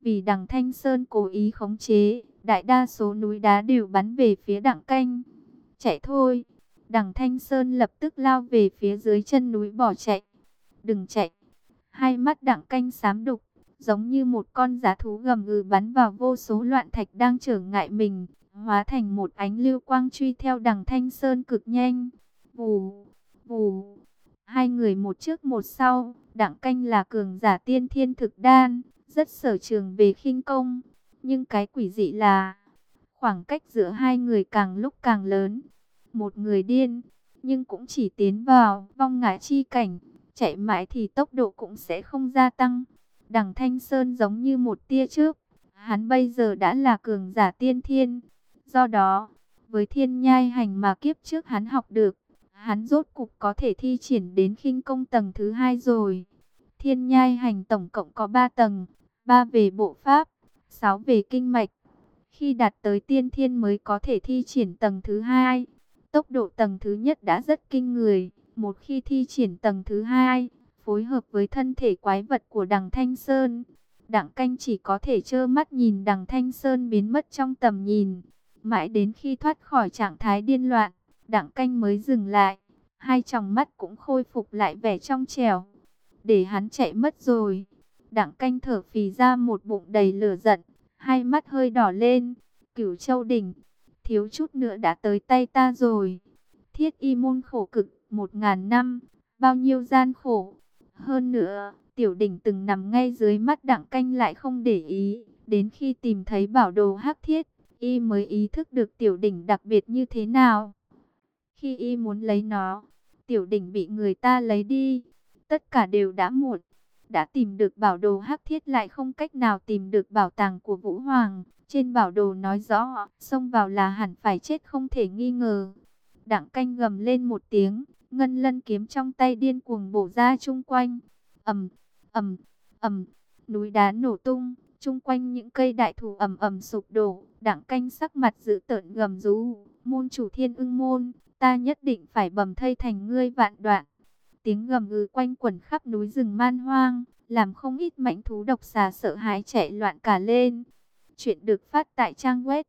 Vì Đằng Thanh Sơn cố ý khống chế, đại đa số núi đá đều bắn về phía Đặng Canh. Chạy thôi! Đằng Thanh Sơn lập tức lao về phía dưới chân núi bỏ chạy. Đừng chạy! Hai mắt Đặng Canh xám đục, giống như một con dã thú gầm gừ bắn vào vô số loạn thạch đang trở ngại mình, hóa thành một ánh lưu quang truy theo Đằng Thanh Sơn cực nhanh. Vù, vù, hai người một trước một sau. Đặng Canh là cường giả tiên thiên thực đan, rất sở trường về khinh công, nhưng cái quỷ dị là khoảng cách giữa hai người càng lúc càng lớn. Một người điên, nhưng cũng chỉ tiến vào vong ngã chi cảnh, chạy mãi thì tốc độ cũng sẽ không gia tăng. Đằng Thanh Sơn giống như một tia chớp, hắn bây giờ đã là cường giả tiên thiên. Do đó, với thiên nhai hành mà kiếp trước hắn học được, hắn rốt cục có thể thi triển đến khinh công tầng thứ 2 rồi. Thiên nhai hành tổng cộng có 3 tầng, 3 về bộ pháp, 6 về kinh mạch. Khi đạt tới tiên thiên mới có thể thi triển tầng thứ 2. Tốc độ tầng thứ nhất đã rất kinh người. Một khi thi triển tầng thứ 2, phối hợp với thân thể quái vật của Đằng Thanh Sơn, Đặng Canh chỉ có thể trơ mắt nhìn Đằng Thanh Sơn biến mất trong tầm nhìn. Mãi đến khi thoát khỏi trạng thái điên loạn, Đặng Canh mới dừng lại. Hai tròng mắt cũng khôi phục lại vẻ trong trẻo. Để hắn chạy mất rồi. Đặng Canh thở phì ra một bụng đầy lửa giận, hai mắt hơi đỏ lên. Cửu Châu Đỉnh, thiếu chút nữa đã tới tay ta rồi. Thiết Y môn khổ cực 1000 năm, bao nhiêu gian khổ. Hơn nữa, tiểu đỉnh từng nằm ngay dưới mắt Đặng Canh lại không để ý. Đến khi tìm thấy bảo đồ hắc thiết, y mới ý thức được tiểu đỉnh đặc biệt như thế nào. Khi y muốn lấy nó, tiểu đỉnh bị người ta lấy đi. Tất cả đều đã muộn. Đã tìm được bảo đồ hắc thiết lại không cách nào tìm được bảo tàng của Vũ Hoàng. Trên bảo đồ nói rõ, xông vào là hẳn phải chết không thể nghi ngờ. Đặng Canh gầm lên một tiếng, ngân lân kiếm trong tay điên cuồng bổ ra chung quanh. Ầm, ầm, ầm, núi đá nổ tung, chung quanh những cây đại thụ ầm ầm sụp đổ. Đặng Canh sắc mặt dữ tợn gầm rú, môn chủ Thiên Ưng môn, ta nhất định phải bầm thây thành ngươi vạn đoạn. Tiếng gầm gừ quanh quẩn khắp núi rừng man hoang, làm không ít mãnh thú độc xà sợ hãi chạy loạn cả lên. Chuyện được phát tại trang web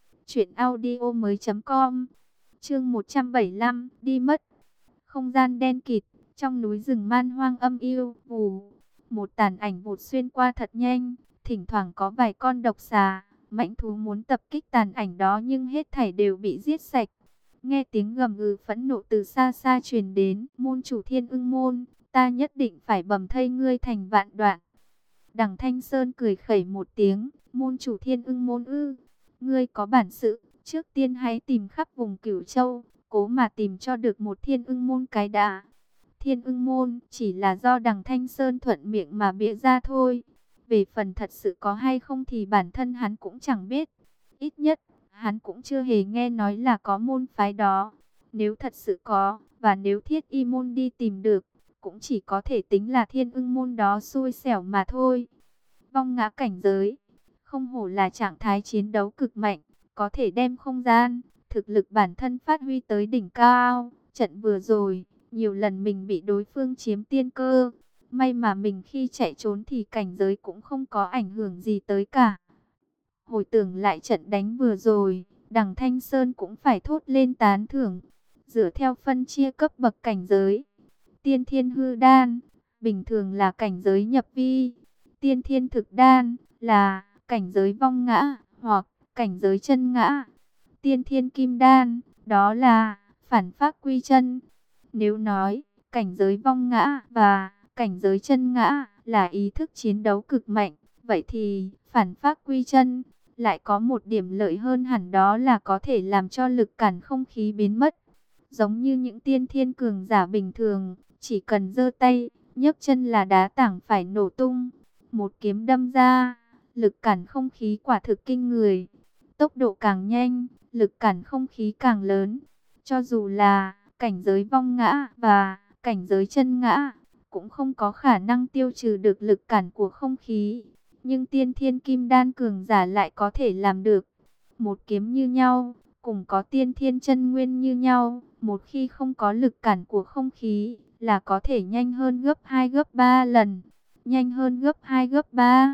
truyệnaudiomoi.com. Chương 175, đi mất. Không gian đen kịt, trong núi rừng man hoang âm u, vù, một tàn ảnh vụt xuyên qua thật nhanh, thỉnh thoảng có vài con độc xà, mãnh thú muốn tập kích tàn ảnh đó nhưng hết thảy đều bị giết sạch. Nghe tiếng gầm gừ phẫn nộ từ xa xa truyền đến, môn chủ Thiên Ưng môn, ta nhất định phải bầm thây ngươi thành vạn đoạn. Đằng Thanh Sơn cười khẩy một tiếng, môn chủ Thiên Ưng môn ư, ngươi có bản sự, trước tiên hãy tìm khắp vùng Cửu Châu, cố mà tìm cho được một Thiên Ưng môn cái đã. Thiên Ưng môn chỉ là do Đằng Thanh Sơn thuận miệng mà bịa ra thôi. Về phần thật sự có hay không thì bản thân hắn cũng chẳng biết. Ít nhất, hắn cũng chưa hề nghe nói là có môn phái đó. Nếu thật sự có, và nếu Thiết Y môn đi tìm được, cũng chỉ có thể tính là Thiên Ưng môn đó xui xẻo mà thôi. Vong ngã cảnh giới, không hổ là trạng thái chiến đấu cực mạnh, có thể đem không gian, thực lực bản thân phát huy tới đỉnh cao. Trận vừa rồi, nhiều lần mình bị đối phương chiếm tiên cơ. May mà mình khi chạy trốn thì cảnh giới cũng không có ảnh hưởng gì tới cả. Hồi tưởng lại trận đánh vừa rồi, Đằng Thanh Sơn cũng phải thốt lên tán thưởng. Dựa theo phân chia cấp bậc cảnh giới, tiên thiên hư đan, bình thường là cảnh giới nhập vi. Tiên thiên thực đan, là cảnh giới vong ngã, hoặc cảnh giới chân ngã. Tiên thiên kim đan, đó là phản phác quy chân. Nếu nói, cảnh giới vong ngã và cảnh giới chân ngã là ý thức chiến đấu cực mạnh, vậy thì phản phác quy chân lại có một điểm lợi hơn hẳn, đó là có thể làm cho lực cản không khí biến mất. Giống như những tiên thiên cường giả bình thường, chỉ cần giơ tay, nhấc chân là đá tảng phải nổ tung. Một kiếm đâm ra, lực cản không khí quả thực kinh người. Tốc độ càng nhanh, lực cản không khí càng lớn. Cho dù là cảnh giới vong ngã và cảnh giới chân ngã, cũng không có khả năng tiêu trừ được lực cản của không khí. Nhưng tiên thiên kim đan cường giả lại có thể làm được. Một kiếm như nhau, cùng có tiên thiên chân nguyên như nhau, một khi không có lực cản của không khí, là có thể nhanh hơn gấp 2 gấp 3 lần. Nhanh hơn gấp 2 gấp 3,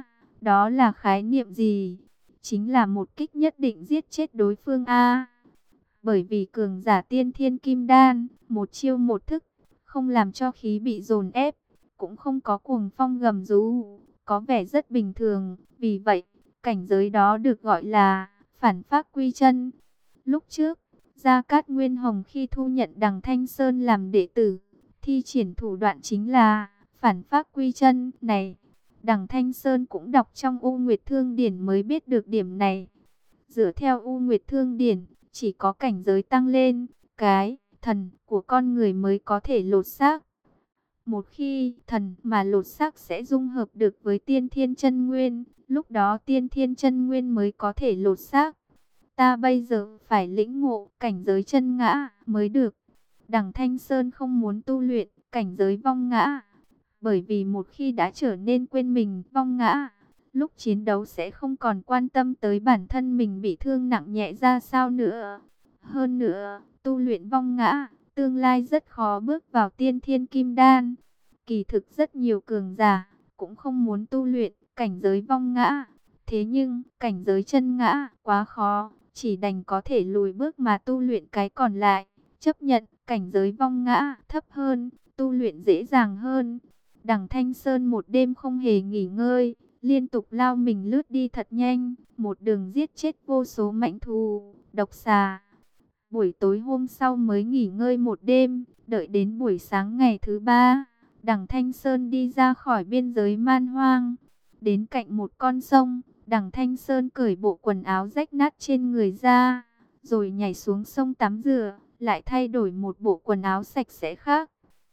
Đó là khái niệm gì? Chính là một kích nhất định giết chết đối phương a. Bởi vì cường giả tiên thiên kim đan, một chiêu một thức, không làm cho khí bị dồn ép, cũng không có cuồng phong gầm rú, có vẻ rất bình thường. Vì vậy, cảnh giới đó được gọi là phản phác quy chân. Lúc trước, Gia Cát Nguyên Hồng khi thu nhận Đằng Thanh Sơn làm đệ tử, thi triển thủ đoạn chính là phản phác quy chân này. Đằng Thanh Sơn cũng đọc trong U Nguyệt Thương Điển mới biết được điểm này. Dựa theo U Nguyệt Thương Điển, chỉ có cảnh giới tăng lên, cái thần của con người mới có thể lột xác. Một khi thần mà lột xác sẽ dung hợp được với tiên thiên chân nguyên, lúc đó tiên thiên chân nguyên mới có thể lột xác. Ta bây giờ phải lĩnh ngộ cảnh giới chân ngã mới được. Đằng Thanh Sơn không muốn tu luyện cảnh giới vong ngã, bởi vì một khi đã trở nên quên mình vong ngã, lúc chiến đấu sẽ không còn quan tâm tới bản thân mình bị thương nặng nhẹ ra sao nữa. Hơn nữa, tu luyện vong ngã, tương lai rất khó bước vào tiên thiên kim đan. Kỳ thực rất nhiều cường giả cũng không muốn tu luyện cảnh giới vong ngã. Thế nhưng, cảnh giới chân ngã quá khó, chỉ đành có thể lùi bước mà tu luyện cái còn lại. Chấp nhận cảnh giới vong ngã thấp hơn, tu luyện dễ dàng hơn. Đằng Thanh Sơn một đêm không hề nghỉ ngơi, liên tục lao mình lướt đi thật nhanh, một đường giết chết vô số mãnh thú, độc xà. Buổi tối hôm sau mới nghỉ ngơi một đêm, đợi đến buổi sáng ngày thứ ba, Đằng Thanh Sơn đi ra khỏi biên giới man hoang, đến cạnh một con sông. Đằng Thanh Sơn cởi bộ quần áo rách nát trên người ra, rồi nhảy xuống sông tắm rửa, lại thay đổi một bộ quần áo sạch sẽ khác.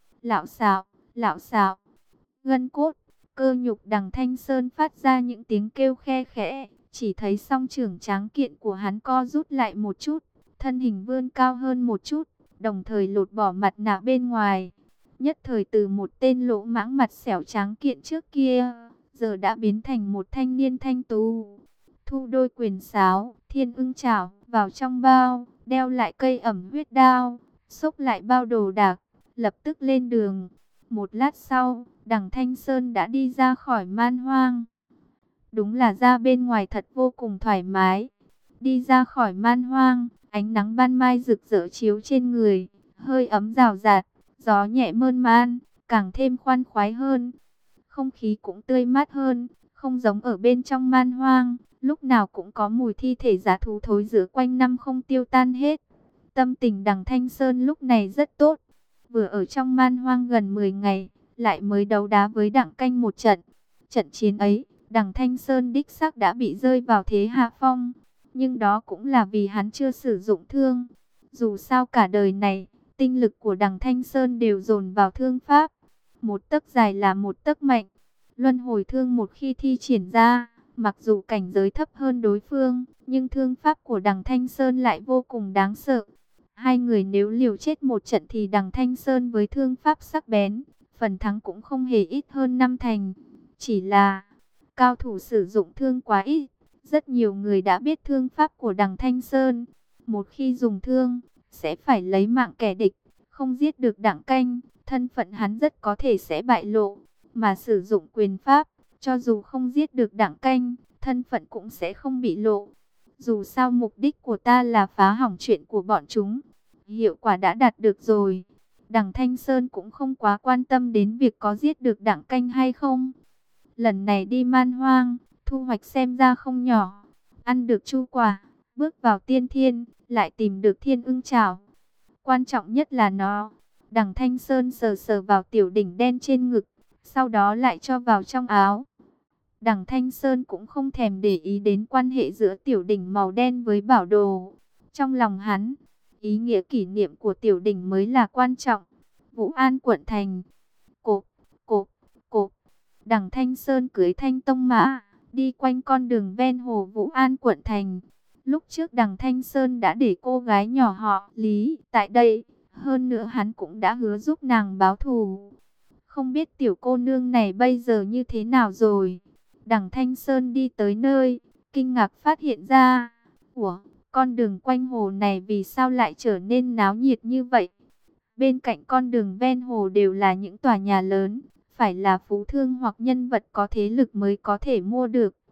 Lạo xạo, gân cốt, cơ nhục Đằng Thanh Sơn phát ra những tiếng kêu khe khẽ, chỉ thấy song trưởng tráng kiện của hắn co rút lại một chút, thân hình vươn cao hơn một chút, đồng thời lột bỏ mặt nạ bên ngoài. Nhất thời từ một tên lỗ mãng mặt xẻo tráng kiện trước kia, giờ đã biến thành một thanh niên thanh tú. Thu đôi quyền sáo, thiên ưng chảo vào trong bao, đeo lại cây ẩm huyết đao, xốc lại bao đồ đạc, lập tức lên đường. Một lát sau, Đằng Thanh Sơn đã đi ra khỏi man hoang. Đúng là ra bên ngoài thật vô cùng thoải mái. Đi ra khỏi man hoang, ánh nắng ban mai rực rỡ chiếu trên người, hơi ấm rào rạt, gió nhẹ mơn man, càng thêm khoan khoái hơn. Không khí cũng tươi mát hơn, không giống ở bên trong man hoang, lúc nào cũng có mùi thi thể dã thú thối rữa quanh năm không tiêu tan hết. Tâm tình Đằng Thanh Sơn lúc này rất tốt. Vừa ở trong man hoang gần 10 ngày, lại mới đấu đá với Đặng Canh một trận. Trận chiến ấy, Đằng Thanh Sơn đích xác đã bị rơi vào thế hạ phong, nhưng đó cũng là vì hắn chưa sử dụng thương. Dù sao cả đời này, tinh lực của Đằng Thanh Sơn đều dồn vào thương pháp. Một tấc dài là một tấc mạnh. Luân hồi thương một khi thi triển ra, mặc dù cảnh giới thấp hơn đối phương, nhưng thương pháp của Đằng Thanh Sơn lại vô cùng đáng sợ. Hai người nếu liều chết một trận thì Đằng Thanh Sơn với thương pháp sắc bén, phần thắng cũng không hề ít hơn 5 thành. Chỉ là cao thủ sử dụng thương quá ít, rất nhiều người đã biết thương pháp của Đằng Thanh Sơn. Một khi dùng thương, sẽ phải lấy mạng kẻ địch, không giết được Đặng Canh, thân phận hắn rất có thể sẽ bại lộ. Mà sử dụng quyền pháp, cho dù không giết được Đặng Canh, thân phận cũng sẽ không bị lộ. Dù sao mục đích của ta là phá hỏng chuyện của bọn chúng. Hiệu quả đã đạt được rồi. Đằng Thanh Sơn cũng không quá quan tâm đến việc có giết được Đặng Canh hay không. Lần này đi man hoang, thu hoạch xem ra không nhỏ. Ăn được chu quả, bước vào tiên thiên, lại tìm được thiên ưng chảo. Quan trọng nhất là nó. Đằng Thanh Sơn sờ sờ vào tiểu đỉnh đen trên ngực, sau đó lại cho vào trong áo. Đằng Thanh Sơn cũng không thèm để ý đến quan hệ giữa tiểu đỉnh màu đen với bảo đồ. Trong lòng hắn, ý nghĩa kỷ niệm của tiểu đỉnh mới là quan trọng. Vũ An quận thành. Cộp, cộp, cộp. Đằng Thanh Sơn cưới Thanh Tông mã, đi quanh con đường ven hồ Vũ An quận thành. Lúc trước Đằng Thanh Sơn đã để cô gái nhỏ họ Lý tại đây. Hơn nữa hắn cũng đã hứa giúp nàng báo thù. Không biết tiểu cô nương này bây giờ như thế nào rồi. Đằng Thanh Sơn đi tới nơi, kinh ngạc phát hiện ra. Ủa, con đường quanh hồ này vì sao lại trở nên náo nhiệt như vậy? Bên cạnh con đường ven hồ đều là những tòa nhà lớn, phải là phú thương hoặc nhân vật có thế lực mới có thể mua được.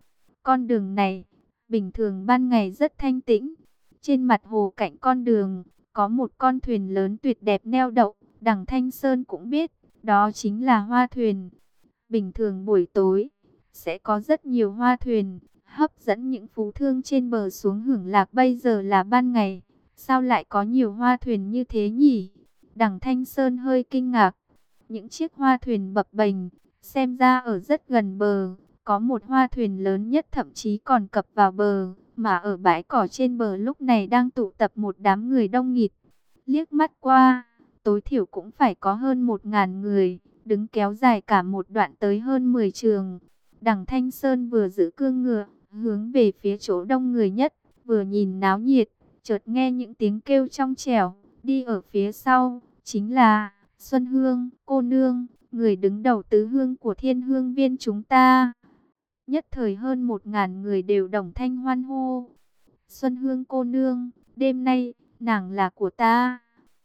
con đường này, bình thường ban ngày rất thanh tĩnh. Trên mặt hồ cạnh con đường, có một con thuyền lớn tuyệt đẹp neo đậu. Đằng Thanh Sơn cũng biết, đó chính là hoa thuyền. Bình thường buổi tối, sẽ có rất nhiều hoa thuyền, hấp dẫn những phú thương trên bờ xuống hưởng lạc. Bây giờ là ban ngày, sao lại có nhiều hoa thuyền như thế nhỉ? Đằng Thanh Sơn hơi kinh ngạc. Những chiếc hoa thuyền bập bềnh, xem ra ở rất gần bờ. Có một hoa thuyền lớn nhất thậm chí còn cập vào bờ, mà ở bãi cỏ trên bờ lúc này đang tụ tập một đám người đông nghịt. Liếc mắt qua, tối thiểu cũng phải có hơn 1.000 người, đứng kéo dài cả một đoạn tới hơn 10 trường. Đằng Thanh Sơn vừa giữ cương ngựa, hướng về phía chỗ đông người nhất, vừa nhìn náo nhiệt, chợt nghe những tiếng kêu trong trẻo, đi ở phía sau, chính là Xuân Hương, cô nương, người đứng đầu tứ hương của Thiên Hương Viên chúng ta. Nhất thời hơn 1.000 người đều đồng thanh hoan hô. Xuân Hương cô nương, đêm nay, nàng là của ta.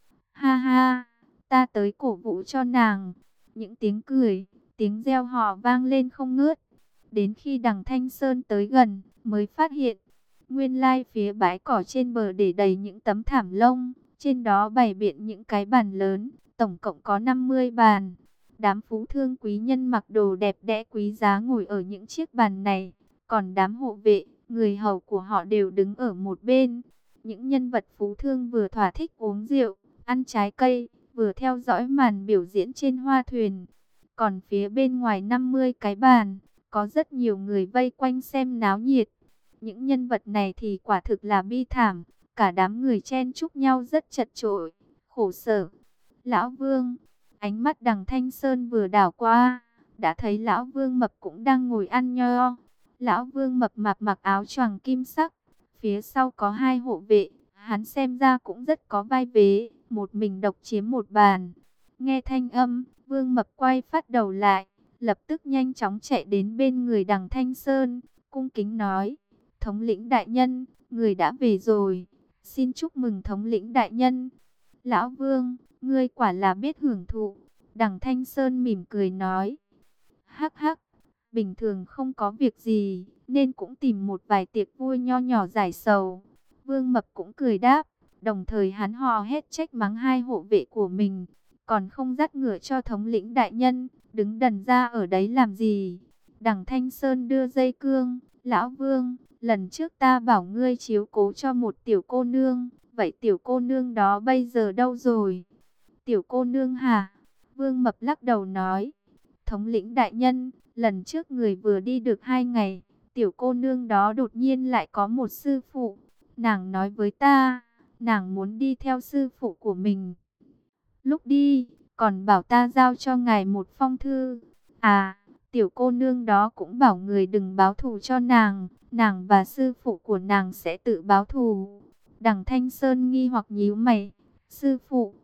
Ha ha, ta tới cổ vũ cho nàng. Những tiếng cười, tiếng reo hò vang lên không ngớt. Đến khi đằng Thanh Sơn tới gần, mới phát hiện, nguyên lai phía bãi cỏ trên bờ để đầy những tấm thảm lông. Trên đó bày biện những cái bàn lớn, tổng cộng có 50 bàn. Đám phú thương quý nhân mặc đồ đẹp đẽ quý giá ngồi ở những chiếc bàn này. Còn đám hộ vệ, người hầu của họ đều đứng ở một bên. Những nhân vật phú thương vừa thỏa thích uống rượu, ăn trái cây, vừa theo dõi màn biểu diễn trên hoa thuyền. Còn phía bên ngoài 50 cái bàn, có rất nhiều người vây quanh xem náo nhiệt. Những nhân vật này thì quả thực là bi thảm. Cả đám người chen chúc nhau rất chật chội, khổ sở. Lão Vương, ánh mắt đằng Thanh Sơn vừa đảo qua, đã thấy Lão Vương Mập cũng đang ngồi ăn nho. Lão Vương Mập mặc áo choàng kim sắc, phía sau có hai hộ vệ, hắn xem ra cũng rất có vai vế, một mình độc chiếm một bàn. Nghe thanh âm, Vương Mập quay phát đầu lại, lập tức nhanh chóng chạy đến bên người đằng Thanh Sơn, cung kính nói: thống lĩnh đại nhân, người đã về rồi. Xin chúc mừng thống lĩnh đại nhân. Lão Vương, ngươi quả là biết hưởng thụ. Đằng Thanh Sơn mỉm cười nói: hắc hắc, bình thường không có việc gì, nên cũng tìm một vài tiệc vui nho nhỏ giải sầu. Vương Mập cũng cười đáp, đồng thời hắn hò hét trách mắng hai hộ vệ của mình. Còn không dắt ngựa cho thống lĩnh đại nhân, đứng đần ra ở đấy làm gì? Đằng Thanh Sơn đưa dây cương: Lão Vương, lần trước ta bảo ngươi chiếu cố cho một tiểu cô nương, vậy tiểu cô nương đó bây giờ đâu rồi? Tiểu cô nương hả? Vương Mập lắc đầu nói: thống lĩnh đại nhân, lần trước người vừa đi được 2 ngày, tiểu cô nương đó đột nhiên lại có một sư phụ. Nàng nói với ta, nàng muốn đi theo sư phụ của mình. Lúc đi, còn bảo ta giao cho ngài một phong thư. À, tiểu cô nương đó cũng bảo người đừng báo thù cho nàng, nàng và sư phụ của nàng sẽ tự báo thù. Đằng Thanh Sơn nghi hoặc nhíu mày: sư phụ?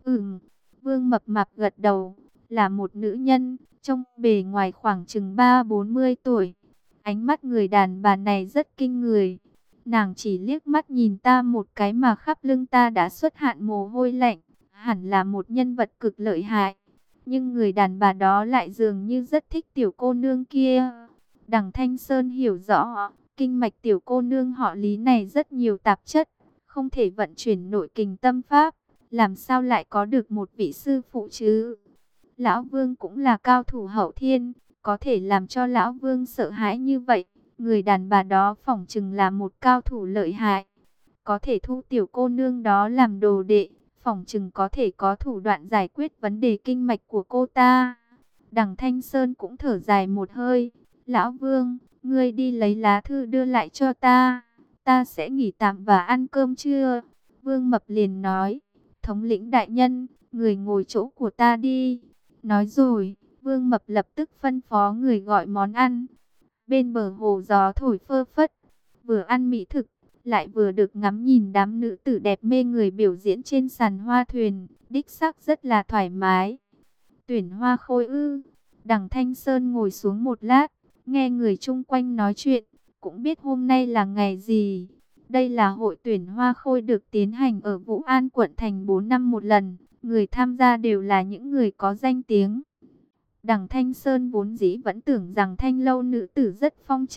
Vương Mập mạp gật đầu, là một nữ nhân, trông bề ngoài khoảng chừng 30-40 tuổi. Ánh mắt người đàn bà này rất kinh người. Nàng chỉ liếc mắt nhìn ta một cái mà khắp lưng ta đã xuất hạn mồ hôi lạnh. Hẳn là một nhân vật cực lợi hại. Nhưng người đàn bà đó lại dường như rất thích tiểu cô nương kia. Đằng Thanh Sơn hiểu rõ, kinh mạch tiểu cô nương họ Lý này rất nhiều tạp chất, không thể vận chuyển nội kình tâm pháp. Làm sao lại có được một vị sư phụ chứ? Lão Vương cũng là cao thủ hậu thiên, có thể làm cho Lão Vương sợ hãi như vậy. Người đàn bà đó phỏng chừng là một cao thủ lợi hại, có thể thu tiểu cô nương đó làm đồ đệ, phỏng chừng có thể có thủ đoạn giải quyết vấn đề kinh mạch của cô ta. Đằng Thanh Sơn cũng thở dài một hơi: Lão Vương, ngươi đi lấy lá thư đưa lại cho ta, ta sẽ nghỉ tạm và ăn cơm trưa. Vương Mập liền nói: thống lĩnh đại nhân, người ngồi chỗ của ta đi. Nói rồi, Vương Mập lập tức phân phó người gọi món ăn. Bên bờ hồ gió thổi phơ phất, vừa ăn mỹ thực, lại vừa được ngắm nhìn đám nữ tử đẹp mê người biểu diễn trên sàn hoa thuyền, đích xác rất là thoải mái. Tuyển hoa khôi ư? Đằng Thanh Sơn ngồi xuống một lát, nghe người chung quanh nói chuyện, cũng biết hôm nay là ngày gì. Đây là hội tuyển hoa khôi được tiến hành ở Vũ An quận thành 4 năm một lần, người tham gia đều là những người có danh tiếng. Đằng Thanh Sơn vốn dĩ vẫn tưởng rằng Thanh lâu nữ tử rất phong trần,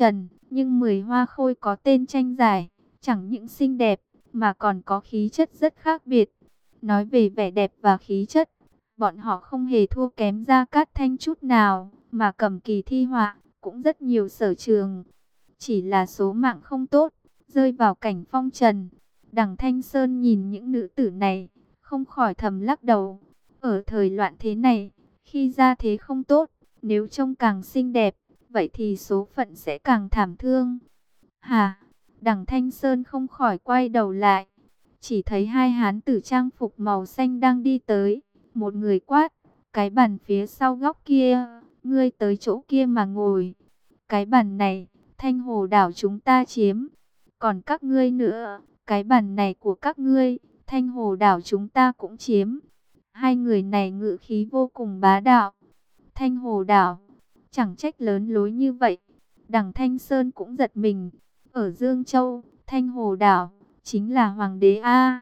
Nhưng 10 hoa khôi có tên tranh giải, chẳng những xinh đẹp, mà còn có khí chất rất khác biệt. Nói về vẻ đẹp và khí chất, bọn họ không hề thua kém Gia Cát Thanh chút nào, mà Cẩm Kỳ thi họa cũng rất nhiều sở trường. Chỉ là số mạng không tốt, rơi vào cảnh phong trần. Đằng Thanh Sơn nhìn những nữ tử này, không khỏi thầm lắc đầu. Ở thời loạn thế này, khi gia thế không tốt, nếu trông càng xinh đẹp, vậy thì số phận sẽ càng thảm thương. Hà, đằng Thanh Sơn không khỏi quay đầu lại. Chỉ thấy hai hán tử trang phục màu xanh đang đi tới. Một người quát, cái bàn phía sau góc kia, ngươi tới chỗ kia mà ngồi. Cái bàn này, Thanh Hồ đảo chúng ta chiếm. Còn các ngươi nữa, cái bàn này của các ngươi, Thanh Hồ đảo chúng ta cũng chiếm. Hai người này ngự khí vô cùng bá đạo. Thanh Hồ đảo, chẳng trách lớn lối như vậy. Đằng Thanh Sơn cũng giật mình. Ở Dương Châu, Thanh Hồ đảo, chính là hoàng đế a.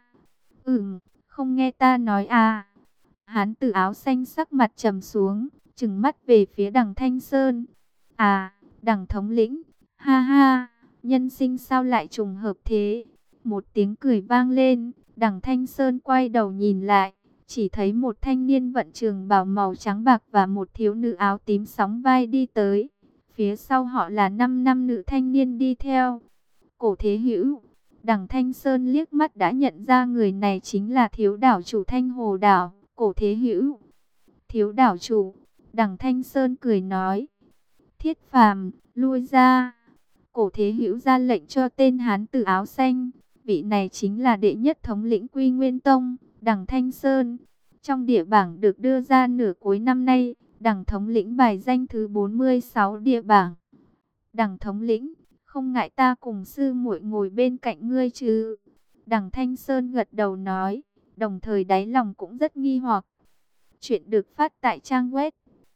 Không nghe ta nói a. Hán tử áo xanh sắc mặt trầm xuống, trừng mắt về phía đằng Thanh Sơn. À, đằng thống lĩnh, ha ha, nhân sinh sao lại trùng hợp thế? Một tiếng cười vang lên, đằng Thanh Sơn quay đầu nhìn lại, chỉ thấy một thanh niên vận trường bào màu trắng bạc và một thiếu nữ áo tím sóng vai đi tới. Phía sau họ là 5 nam nữ thanh niên đi theo. Cổ Thế Hữu, đằng Thanh Sơn liếc mắt đã nhận ra người này chính là thiếu đảo chủ Thanh Hồ đảo, Cổ Thế Hữu. Thiếu đảo chủ, đằng Thanh Sơn cười nói. Thiết Phàm, lui ra. Cổ Thế Hữu ra lệnh cho tên hán tử áo xanh. Vị này chính là đệ nhất thống lĩnh Quy Nguyên Tông, đằng Thanh Sơn. Trong địa bảng được đưa ra nửa cuối năm nay, đằng thống lĩnh bài danh thứ 46 địa bảng. Đằng thống lĩnh, không ngại ta cùng sư muội ngồi bên cạnh ngươi chứ? Đằng Thanh Sơn gật đầu nói, đồng thời đáy lòng cũng rất nghi hoặc. Chuyện được phát tại trang web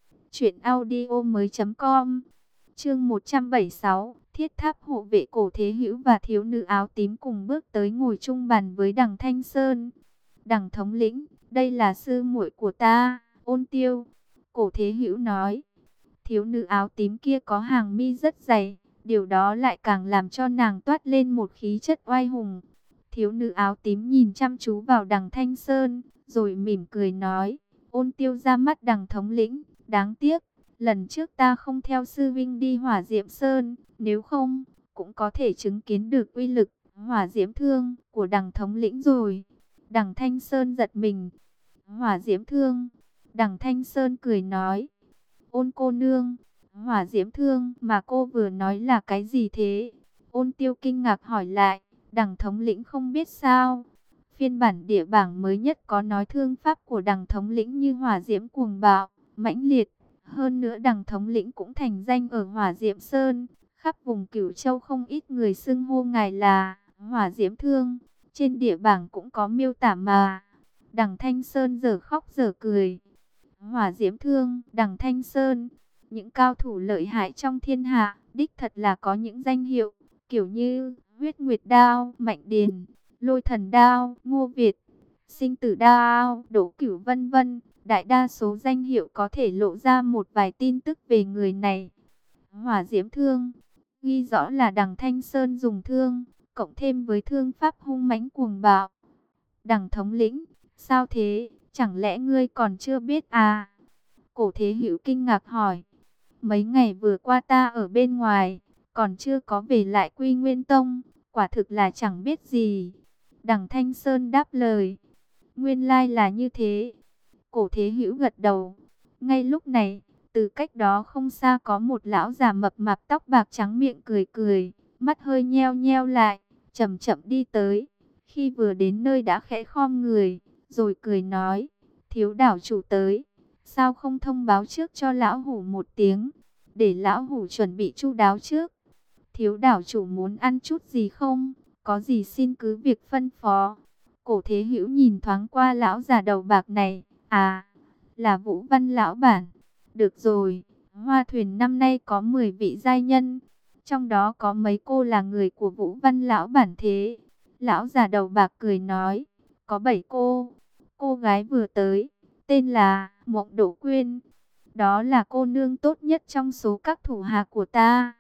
truyệnaudiomoi.com. Chương 176, Thiết Tháp hộ vệ Cổ Thế Hữu và thiếu nữ áo tím cùng bước tới ngồi chung bàn với đằng Thanh Sơn. Đằng thống lĩnh, đây là sư muội của ta, Ôn Tiêu. Cổ Thế Hữu nói. Thiếu nữ áo tím kia có hàng mi rất dày, điều đó lại càng làm cho nàng toát lên một khí chất oai hùng. Thiếu nữ áo tím nhìn chăm chú vào đằng Thanh Sơn, rồi mỉm cười nói, Ôn Tiêu ra mắt đằng thống lĩnh, đáng tiếc, lần trước ta không theo sư vinh đi Hỏa Diệm Sơn, nếu không, cũng có thể chứng kiến được uy lực Hỏa Diễm Thương của đằng thống lĩnh rồi. Đằng Thanh Sơn giật mình. Hỏa Diễm Thương? Đằng Thanh Sơn cười nói, Ôn cô nương, Hỏa Diễm Thương mà cô vừa nói là cái gì thế? Ôn Tiêu kinh ngạc hỏi lại, đằng thống lĩnh không biết sao? Phiên bản địa bảng mới nhất có nói thương pháp của đằng thống lĩnh như hỏa diễm cuồng bạo, mãnh liệt. Hơn nữa đằng thống lĩnh cũng thành danh ở Hỏa Diệm Sơn, khắp vùng Cửu Châu không ít người xưng hô ngài là Hỏa Diễm Thương. Trên địa bảng cũng có miêu tả mà. Đằng Thanh Sơn giờ khóc giờ cười. Hỏa Diễm Thương, đằng Thanh Sơn, những cao thủ lợi hại trong thiên hạ, đích thật là có những danh hiệu, kiểu như Huyết Nguyệt Đao, Mạnh Điền, Lôi Thần Đao, Ngô Việt, Sinh Tử Đao, Đỗ Cửu vân vân. Đại đa số danh hiệu có thể lộ ra một vài tin tức về người này. Hỏa Diễm Thương, ghi rõ là đằng Thanh Sơn dùng thương, cộng thêm với thương pháp hung mãnh cuồng bạo. Đằng thống lĩnh, sao thế, chẳng lẽ ngươi còn chưa biết à? Cổ Thế Hữu kinh ngạc hỏi. Mấy ngày vừa qua ta ở bên ngoài, còn chưa có về lại Quy Nguyên Tông, quả thực là chẳng biết gì. Đằng Thanh Sơn đáp lời. Nguyên lai là như thế. Cổ Thế Hữu gật đầu. Ngay lúc này, từ cách đó không xa có một lão già mập mạp tóc bạc trắng miệng cười cười, mắt hơi nheo nheo lại, chậm chậm đi tới. Khi vừa đến nơi đã khẽ khom người, rồi cười nói, thiếu đảo chủ tới, sao không thông báo trước cho lão hủ một tiếng, để lão hủ chuẩn bị chu đáo trước. Thiếu đảo chủ muốn ăn chút gì không? Có gì xin cứ việc phân phó. Cổ Thế Hữu nhìn thoáng qua lão già đầu bạc này. À, là Vũ Văn lão bản. Được rồi, Hoa Thuyền năm nay có 10 vị giai nhân, trong đó có mấy cô là người của Vũ Văn lão bản thế. Lão già đầu bạc cười nói, có 7 cô. Cô gái vừa tới, tên là Mộng Đỗ Quyên. Đó là cô nương tốt nhất trong số các thủ hạ của ta.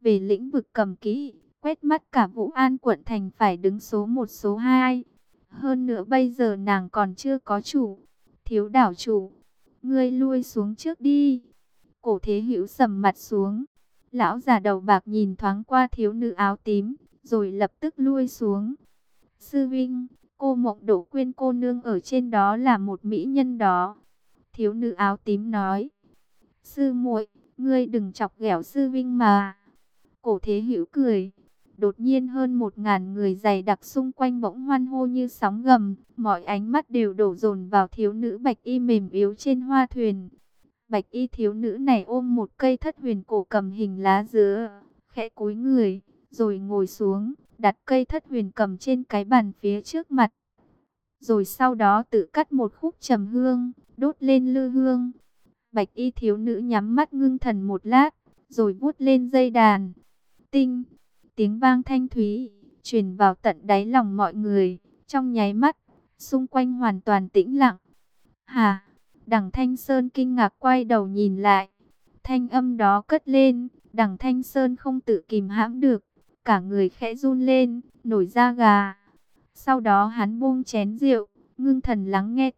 Về lĩnh vực cầm kỹ, quét mắt cả Vũ An quận thành phải đứng số 1 số 2. Hơn nữa bây giờ nàng còn chưa có chủ. Thiếu đảo chủ, ngươi lui xuống trước đi. Cổ Thế Hữu sầm mặt xuống. Lão già đầu bạc nhìn thoáng qua thiếu nữ áo tím, rồi lập tức lui xuống. Sư vinh, cô Mộng Đỗ Quyên cô nương ở trên đó là một mỹ nhân đó. Thiếu nữ áo tím nói. Sư muội, ngươi đừng chọc ghẹo sư vinh mà. Cổ Thế Hữu cười. Đột nhiên hơn 1000 người dày đặc xung quanh bỗng hoan hô như sóng gầm, mọi ánh mắt đều đổ dồn vào thiếu nữ bạch y mềm yếu trên hoa thuyền. Bạch y thiếu nữ này ôm một cây thất huyền cổ cầm hình lá dứa, khẽ cúi người, rồi ngồi xuống, đặt cây thất huyền cầm trên cái bàn phía trước mặt. Rồi sau đó tự cắt một khúc trầm hương, đốt lên lư hương. Bạch y thiếu nữ nhắm mắt ngưng thần một lát, rồi vuốt lên dây đàn. Tinh, tiếng vang thanh thúy, truyền vào tận đáy lòng mọi người. Trong nháy mắt, xung quanh hoàn toàn tĩnh lặng. Hà, Đằng Thanh Sơn kinh ngạc quay đầu nhìn lại. Thanh âm đó cất lên, Đằng Thanh Sơn không tự kìm hãm được. Cả người khẽ run lên, nổi da gà. Sau đó hắn buông chén rượu, ngưng thần lắng nghe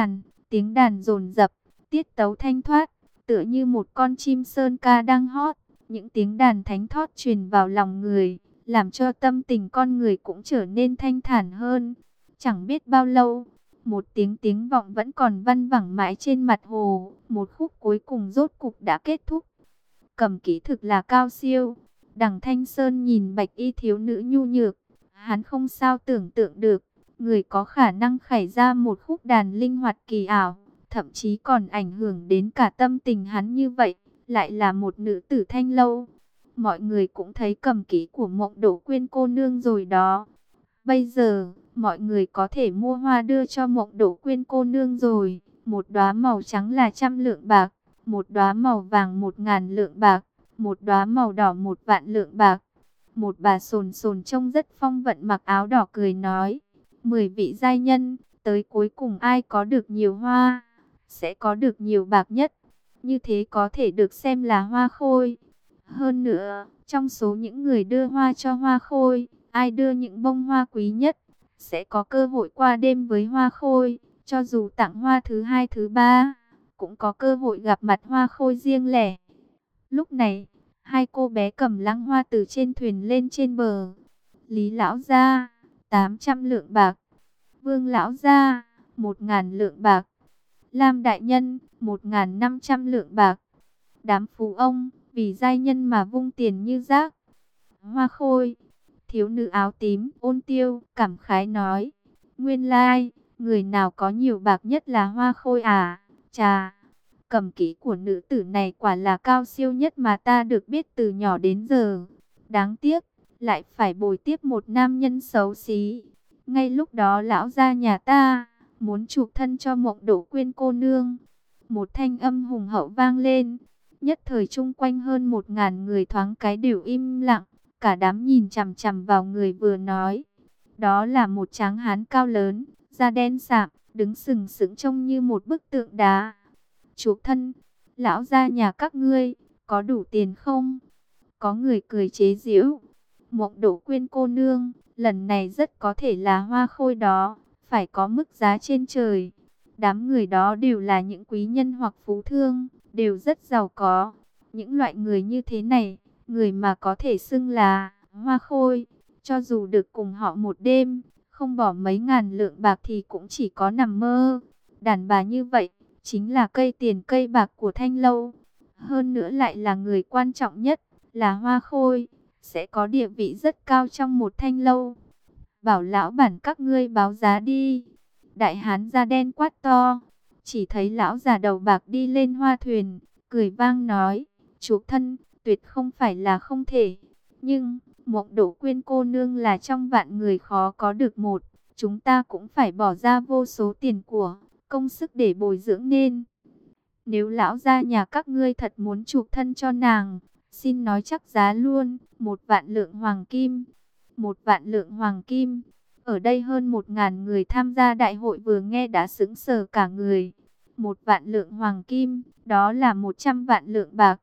tiếng đàn dồn dập, tiết tấu thanh thoát, tựa như một con chim sơn ca đang hót. Những tiếng đàn thánh thót truyền vào lòng người, làm cho tâm tình con người cũng trở nên thanh thản hơn. Chẳng biết bao lâu, một tiếng vọng vẫn còn văng vẳng mãi trên mặt hồ, một khúc cuối cùng rốt cục đã kết thúc. Cầm kỹ thực là cao siêu. Đằng Thanh Sơn nhìn bạch y thiếu nữ nhu nhược, hắn không sao tưởng tượng được, người có khả năng khải ra một khúc đàn linh hoạt kỳ ảo, thậm chí còn ảnh hưởng đến cả tâm tình hắn như vậy, lại là một nữ tử Thanh Lâu. Mọi người cũng thấy cầm kỹ của Mộng Đỗ Quyên cô nương rồi đó. Bây giờ, mọi người có thể mua hoa đưa cho Mộng Đỗ Quyên cô nương rồi. Một đóa màu trắng là 100 lượng bạc, một đóa màu vàng 1000 lượng bạc, một đóa màu đỏ 1.000 lượng bạc. Một bà sồn sồn trông rất phong vận mặc áo đỏ cười nói: 10 vị giai nhân, tới cuối cùng ai có được nhiều hoa, sẽ có được nhiều bạc nhất. Như thế có thể được xem là hoa khôi. Hơn nữa, trong số những người đưa hoa cho hoa khôi, ai đưa những bông hoa quý nhất, sẽ có cơ hội qua đêm với hoa khôi. Cho dù tặng hoa thứ hai thứ ba, cũng có cơ hội gặp mặt hoa khôi riêng lẻ. Lúc này, hai cô bé cầm lăng hoa từ trên thuyền lên trên bờ. Lý lão gia, 800 lượng bạc. Vương lão gia, 1000 lượng bạc. Lam đại nhân, 1500 lượng bạc. Đám phú ông, vì giai nhân mà vung tiền như rác. Hoa khôi, thiếu nữ áo tím, Ôn Tiêu, cảm khái nói: nguyên lai, người nào có nhiều bạc nhất là hoa khôi à? Chà, cầm kỹ của nữ tử này quả là cao siêu nhất mà ta được biết từ nhỏ đến giờ. Đáng tiếc, lại phải bồi tiếp một nam nhân xấu xí. Ngay lúc đó lão gia nhà ta muốn chuộc thân cho Mộng Đỗ Quyên cô nương. Một thanh âm hùng hậu vang lên. Nhất thời chung quanh hơn 1000 người thoáng cái đều im lặng. Cả đám nhìn chằm chằm vào người vừa nói. Đó là một tráng hán cao lớn, da đen sạm, đứng sừng sững trông như một bức tượng đá. Chuộc thân, lão gia nhà các ngươi, có đủ tiền không? Có người cười chế giễu. Mộng Đỗ Quyên cô nương, lần này rất có thể là hoa khôi đó, phải có mức giá trên trời. Đám người đó đều là những quý nhân hoặc phú thương, đều rất giàu có. Những loại người như thế này, người mà có thể xưng là hoa khôi, cho dù được cùng họ một đêm, không bỏ mấy ngàn lượng bạc thì cũng chỉ có nằm mơ. Đàn bà như vậy, chính là cây tiền cây bạc của Thanh Lâu. Hơn nữa lại là người quan trọng nhất, là hoa khôi, sẽ có địa vị rất cao trong một Thanh Lâu. Bảo lão bản các ngươi báo giá đi. Đại hán da đen quát to. Chỉ thấy lão già đầu bạc đi lên hoa thuyền, cười vang nói: chuộc thân, tuyệt không phải là không thể. Nhưng, Mộng Đỗ Quyên cô nương là trong vạn người khó có được một. Chúng ta cũng phải bỏ ra vô số tiền của, công sức để bồi dưỡng nên. Nếu lão gia nhà các ngươi thật muốn chuộc thân cho nàng, xin nói chắc giá luôn, 1.000 lượng hoàng kim. 1.000 lượng hoàng kim. Ở đây hơn 1000 người tham gia đại hội vừa nghe đã sững sờ cả người. 1.000 lượng hoàng kim, đó là 100 vạn lượng bạc.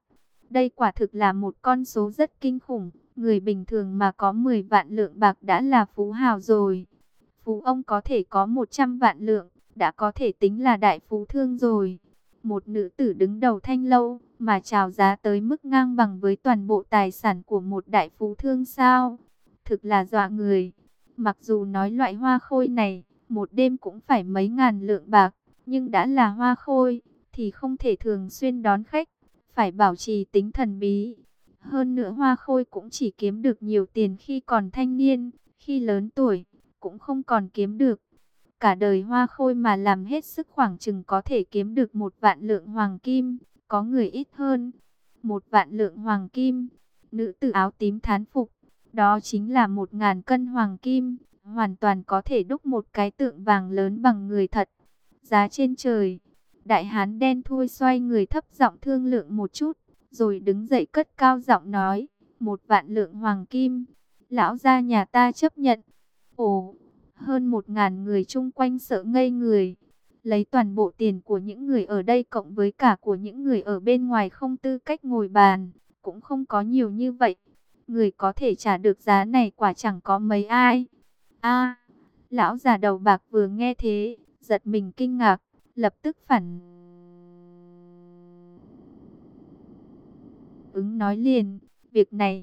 Đây quả thực là một con số rất kinh khủng. Người bình thường mà có 10 vạn lượng bạc đã là phú hào rồi. Phú ông có thể có 100 vạn lượng, đã có thể tính là đại phú thương rồi. Một nữ tử đứng đầu Thanh lâu mà chào giá tới mức ngang bằng với toàn bộ tài sản của một đại phú thương sao? Thực là dọa người. Mặc dù nói loại hoa khôi này, một đêm cũng phải mấy ngàn lượng bạc, nhưng đã là hoa khôi, thì không thể thường xuyên đón khách, phải bảo trì tính thần bí. Hơn nữa hoa khôi cũng chỉ kiếm được nhiều tiền khi còn thanh niên, khi lớn tuổi, cũng không còn kiếm được. Cả đời hoa khôi mà làm hết sức khoảng chừng có thể kiếm được 1 vạn lượng hoàng kim, có người ít hơn. 1 vạn lượng hoàng kim, nữ tử áo tím thán phục, đó chính là 1000 cân hoàng kim, hoàn toàn có thể đúc một cái tượng vàng lớn bằng người thật. Giá trên trời, đại hán đen thui xoay người thấp giọng thương lượng một chút, rồi đứng dậy cất cao giọng nói, 1 vạn lượng hoàng kim, lão gia nhà ta chấp nhận. Ồ, hơn 1000 người chung quanh sợ ngây người. Lấy toàn bộ tiền của những người ở đây cộng với cả của những người ở bên ngoài không tư cách ngồi bàn, cũng không có nhiều như vậy. Người có thể trả được giá này quả chẳng có mấy ai. A, lão già đầu bạc vừa nghe thế, giật mình kinh ngạc, lập tức phản ứng nói liền, việc này,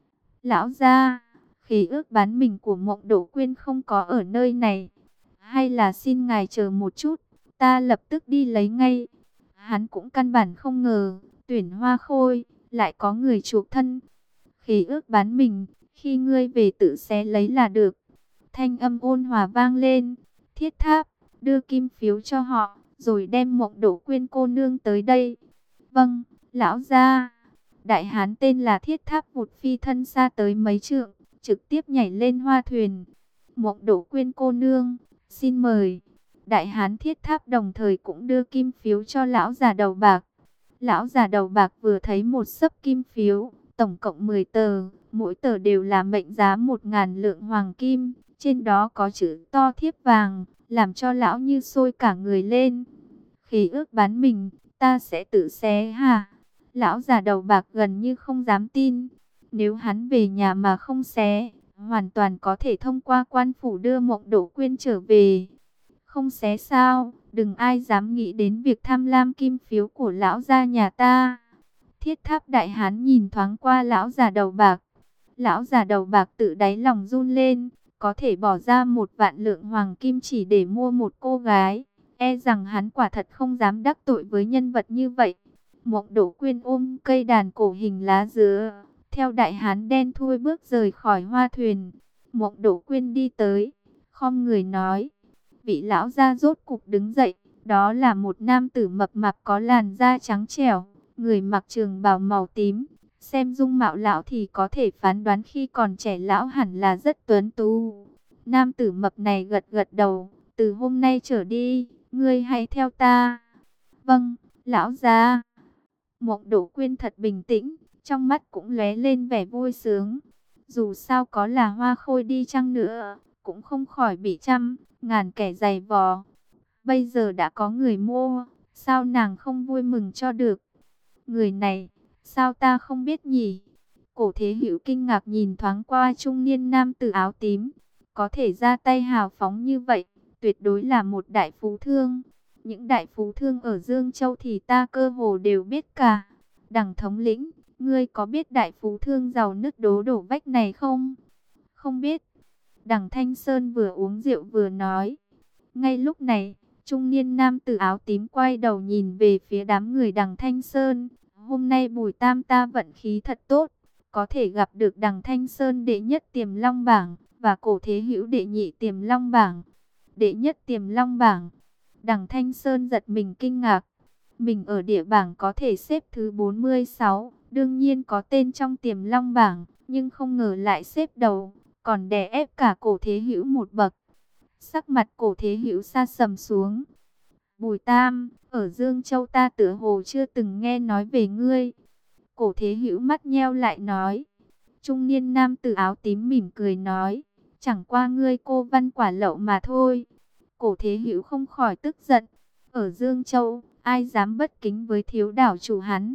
lão gia, khế ước bán mình của Mộng Đỗ Quyên không có ở nơi này, hay là xin ngài chờ một chút, ta lập tức đi lấy ngay. Hắn cũng căn bản không ngờ, tuyển hoa khôi, lại có người chuộc thân. Khế ước bán mình, khi ngươi về tự xé lấy là được. Thanh âm ôn hòa vang lên, Thiết Tháp, đưa kim phiếu cho họ, rồi đem Mộng Đỗ Quyên cô nương tới đây. Vâng, lão gia. Đại hán tên là Thiết Tháp vụt phi thân xa tới mấy trượng, trực tiếp nhảy lên hoa thuyền. Mộng Đỗ Quyên cô nương, xin mời. Đại hán Thiết Tháp đồng thời cũng đưa kim phiếu cho lão già đầu bạc. Lão già đầu bạc vừa thấy một xấp kim phiếu, tổng cộng 10 tờ, mỗi tờ đều là mệnh giá 1000 lượng hoàng kim, trên đó có chữ to thiếp vàng, làm cho lão như sôi cả người lên. Khế ước bán mình, ta sẽ tự xé hả? Lão già đầu bạc gần như không dám tin. Nếu hắn về nhà mà không xé, hoàn toàn có thể thông qua quan phủ đưa Mộng Đỗ Quyên trở về. Không xé sao? Đừng ai dám nghĩ đến việc tham lam kim phiếu của lão gia nhà ta. Thiết Tháp đại hán nhìn thoáng qua lão già đầu bạc. Lão già đầu bạc tự đáy lòng run lên, có thể bỏ ra 1 vạn lượng hoàng kim chỉ để mua một cô gái. E rằng hắn quả thật không dám đắc tội với nhân vật như vậy. Mộng Đỗ Quyên ôm cây đàn cổ hình lá dứa, theo đại hán đen thui bước rời khỏi hoa thuyền. Mộng Đỗ Quyên đi tới, khom người nói, vị lão gia rốt cục đứng dậy. Đó là một nam tử mập mạp có làn da trắng trẻo, người mặc trường bào màu tím. Xem dung mạo lão thì có thể phán đoán khi còn trẻ lão hẳn là rất tuấn tú. Nam tử mập này gật gật đầu, từ hôm nay trở đi, ngươi hãy theo ta. Vâng, lão gia. Mộng Đỗ Quyên thật bình tĩnh, trong mắt cũng lóe lên vẻ vui sướng. Dù sao có là hoa khôi đi chăng nữa, cũng không khỏi bị trăm, ngàn kẻ giày vò. Bây giờ đã có người mua, sao nàng không vui mừng cho được? Người này, sao ta không biết nhỉ? Cổ Thế Hữu kinh ngạc nhìn thoáng qua trung niên nam tử áo tím. Có thể ra tay hào phóng như vậy, tuyệt đối là một đại phú thương. Những đại phú thương ở Dương Châu thì ta cơ hồ đều biết cả. Đằng thống lĩnh, ngươi có biết đại phú thương giàu nứt đố đổ vách này không? Không biết. Đằng Thanh Sơn vừa uống rượu vừa nói. Ngay lúc này, trung niên nam tử áo tím quay đầu nhìn về phía đám người đằng Thanh Sơn. Hôm nay Bùi Tam ta vận khí thật tốt, có thể gặp được đằng Thanh Sơn đệ nhất Tiềm Long bảng và Cổ Thế Hữu đệ nhị Tiềm Long bảng. Đệ nhất Tiềm Long bảng. Đằng Thanh Sơn giật mình kinh ngạc. Mình ở địa bảng có thể xếp thứ 46, đương nhiên có tên trong Tiềm Long bảng, nhưng không ngờ lại xếp đầu, còn đè ép cả Cổ Thế Hữu một bậc. Sắc mặt Cổ Thế Hữu sa sầm xuống. Bùi Tam, ở Dương Châu ta tựa hồ chưa từng nghe nói về ngươi. Cổ Thế Hữu mắt nheo lại nói. Trung niên nam tử áo tím mỉm cười nói, chẳng qua ngươi cô văn quả lậu mà thôi. Cổ Thế Hữu không khỏi tức giận. Ở Dương Châu, ai dám bất kính với thiếu đảo chủ hắn?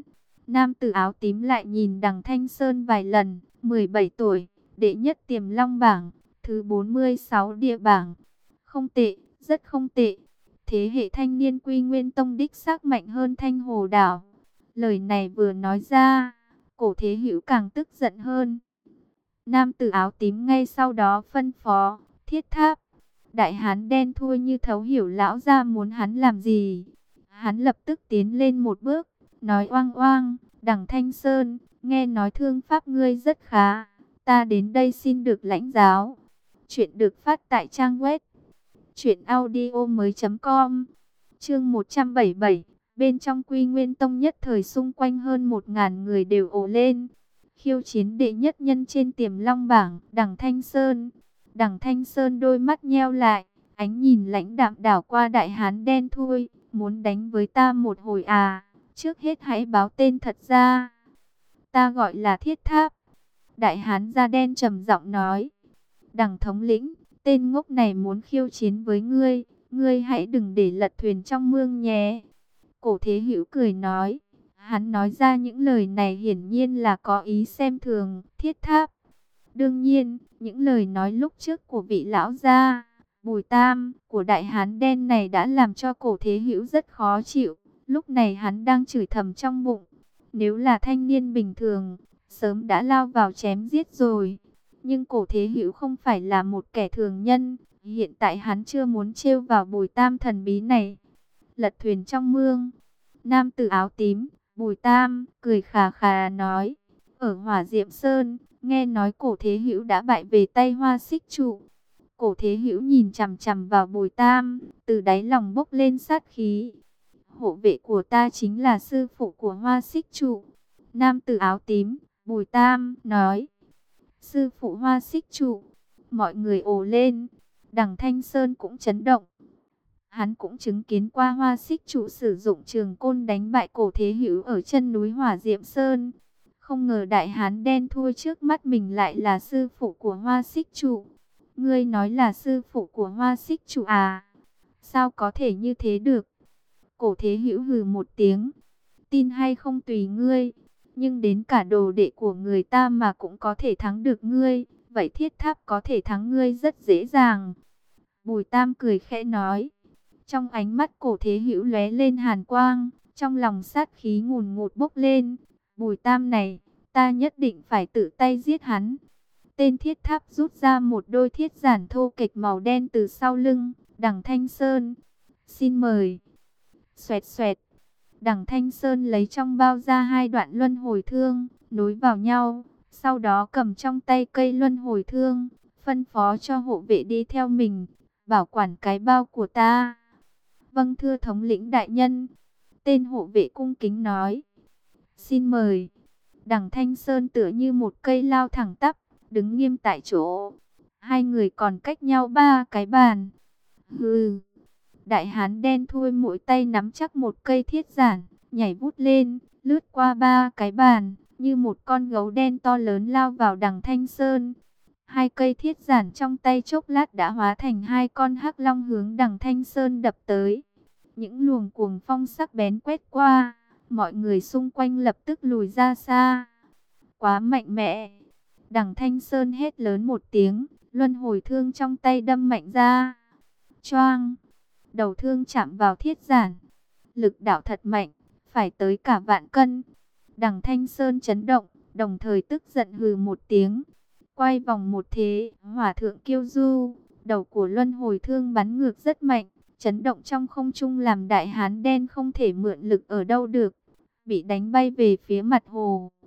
Nam tử áo tím lại nhìn Đằng Thanh Sơn vài lần. 17 tuổi, đệ nhất Tiềm Long bảng, thứ 46 địa bảng. Không tệ, rất không tệ. Thế hệ thanh niên Quy Nguyên Tông đích xác mạnh hơn Thanh Hồ Đảo. Lời này vừa nói ra, Cổ Thế Hữu càng tức giận hơn. Nam tử áo tím ngay sau đó phân phó, Thiết Tháp. Đại hán đen thui như thấu hiểu lão gia muốn hắn làm gì. Hắn lập tức tiến lên một bước, nói oang oang, Đằng Thanh Sơn, nghe nói thương pháp ngươi rất khá. Ta đến đây xin được lãnh giáo. Chuyện được phát tại trang web truyệnaudiomoi.com. Chương 177. Bên trong Quy Nguyên Tông nhất thời xung quanh hơn 1000 người đều ồ lên. Khiêu chiến đệ nhất nhân trên Tiềm Long bảng, Đằng Thanh Sơn. Đằng Thanh Sơn đôi mắt nheo lại, ánh nhìn lãnh đạm đảo qua đại hán đen thui, muốn đánh với ta một hồi à? Trước hết hãy báo tên thật ra. Ta gọi là Thiết Tháp. Đại hán da đen trầm giọng nói. Đằng thống lĩnh, tên ngốc này muốn khiêu chiến với ngươi, ngươi hãy đừng để lật thuyền trong mương nhé. Cổ Thế Hữu cười nói. Hắn nói ra những lời này hiển nhiên là có ý xem thường Thiết Tháp. Đương nhiên, những lời nói lúc trước của vị lão gia Bùi Tam của đại hán đen này đã làm cho Cổ Thế Hữu rất khó chịu. Lúc này hắn đang chửi thầm trong bụng. Nếu là thanh niên bình thường, sớm đã lao vào chém giết rồi. Nhưng Cổ Thế Hữu không phải là một kẻ thường nhân. Hiện tại hắn chưa muốn trêu vào Bùi Tam thần bí này. Lật thuyền trong mương. Nam tử áo tím, Bùi Tam, cười khà khà nói. Ở Hỏa Diệm Sơn, nghe nói Cổ Thế Hữu đã bại về tay Hoa Xích Trụ. Cổ Thế Hữu nhìn chằm chằm vào Bùi Tam, từ đáy lòng bốc lên sát khí. Hộ vệ của ta chính là sư phụ của Hoa Xích Trụ. Nam tử áo tím, Bùi Tam, nói. Sư phụ Hoa Xích Trụ. Mọi người ồ lên. Đằng Thanh Sơn cũng chấn động. Hắn cũng chứng kiến qua Hoa Xích Trụ sử dụng trường côn đánh bại Cổ Thế Hữu ở chân núi Hỏa Diệm Sơn. Không ngờ đại hán đen thui trước mắt mình lại là sư phụ của Hoa Xích Trụ. Ngươi nói là sư phụ của Hoa Xích Trụ à? Sao có thể như thế được? Cổ Thế Hữu hừ một tiếng. Tin hay không tùy ngươi. Nhưng đến cả đồ đệ của người ta mà cũng có thể thắng được ngươi. Vậy Thiết Tháp có thể thắng ngươi rất dễ dàng. Bùi Tam cười khẽ nói. Trong ánh mắt Cổ Thế Hữu lóe lên hàn quang. Trong lòng sát khí ngùn ngụt bốc lên. Bùi Tam này, ta nhất định phải tự tay giết hắn. Tên Thiết Tháp rút ra một đôi thiết giản thô kệch màu đen từ sau lưng. Đằng Thanh Sơn, xin mời. Xoẹt xoẹt. Đằng Thanh Sơn lấy trong bao ra hai đoạn luân hồi thương, nối vào nhau. Sau đó cầm trong tay cây luân hồi thương, phân phó cho hộ vệ đi theo mình, bảo quản cái bao của ta. Vâng thưa thống lĩnh đại nhân. Tên hộ vệ cung kính nói. Xin mời. Đằng Thanh Sơn tựa như một cây lao thẳng tắp, đứng nghiêm tại chỗ. Hai người còn cách nhau 3 cái bàn. Hừ. Đại hán đen thui mỗi tay nắm chắc một cây thiết giản, nhảy vút lên, lướt qua 3 cái bàn, như một con gấu đen to lớn lao vào Đằng Thanh Sơn. Hai cây thiết giản trong tay chốc lát đã hóa thành hai con hắc long hướng Đằng Thanh Sơn đập tới. Những luồng cuồng phong sắc bén quét qua, mọi người xung quanh lập tức lùi ra xa. Quá mạnh mẽ. Đằng Thanh Sơn hét lớn một tiếng, luân hồi thương trong tay đâm mạnh ra. Choang. Đầu thương chạm vào thiết giản. Lực đạo thật mạnh, phải tới cả vạn cân. Đằng Thanh Sơn chấn động, đồng thời tức giận hừ một tiếng. Quay vòng một thế, hỏa thượng kiêu du. Đầu của luân hồi thương bắn ngược rất mạnh, chấn động trong không trung làm đại hán đen không thể mượn lực ở đâu được. Bị đánh bay về phía mặt hồ.